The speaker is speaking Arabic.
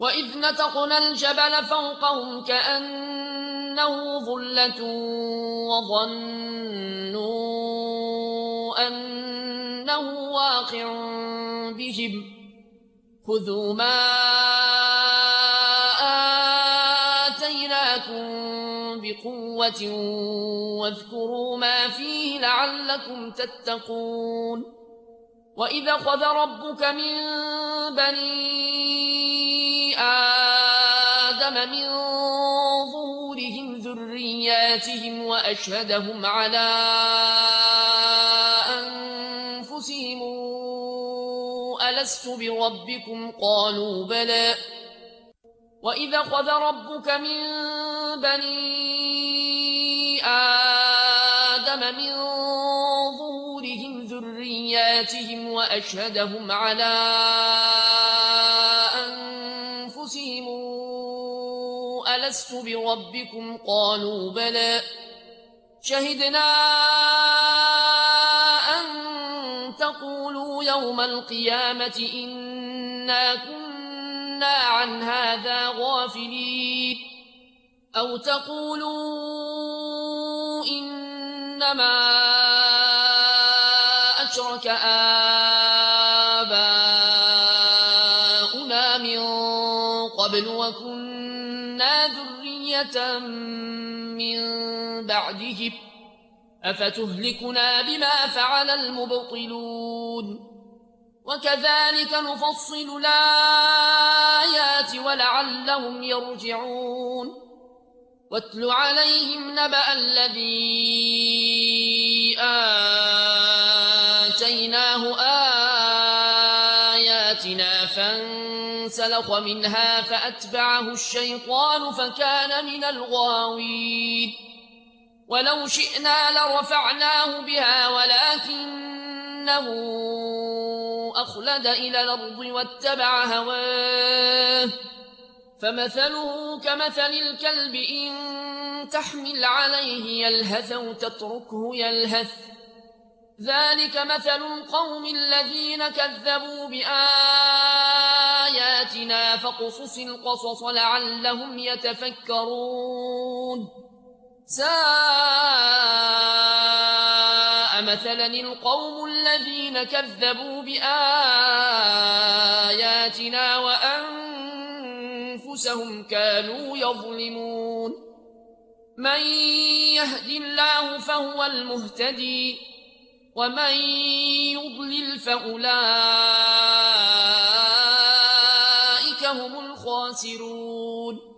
وإذ نتقنا الجبل فوقهم كأنه ظلة وظنوا أنه واقع بهم خذوا ما آتيناكم بقوة واذكروا ما فيه لعلكم تتقون وإذ أخذ ربك من بني آدم من ظهورهم ذرياتهم وأشهدهم على أنفسهم ألست بربكم قالوا بلى وإذ أخذ ربك من بني آدم من ظهورهم ذرياتهم وأشهدهم على أنفسهم ألست بربكم قالوا بلى شهدنا أن تقولوا يوم القيامة إنا كنا عن هذا غافلين أو تقولوا إنما أشرك آباؤنا من قبل وكنا ذرية من بعدهم أفتهلكنا بما فعل المبطلون وكذلك نفصل الآيات ولعلهم يرجعون واتل عليهم نبأ الذي آتيناه آياتنا فانسلخ منها فأتبعه الشيطان فكان من الغاوين ولو شئنا لرفعناه بها ولكنه أخلد إلى الأرض واتبع هواه فمثله كمثل الكلب إن تحمل عليه يلهث أو تتركه يلهث ذلك مثل القوم الذين كذبوا بآياتنا فاقصص القصص لعلهم يتفكرون ساء مثلا القوم الذين كذبوا بآياتنا وأنفسهم كانوا يظلمون من يهد الله فهو المهتدي ومن يضلل فأولئك هم الخاسرون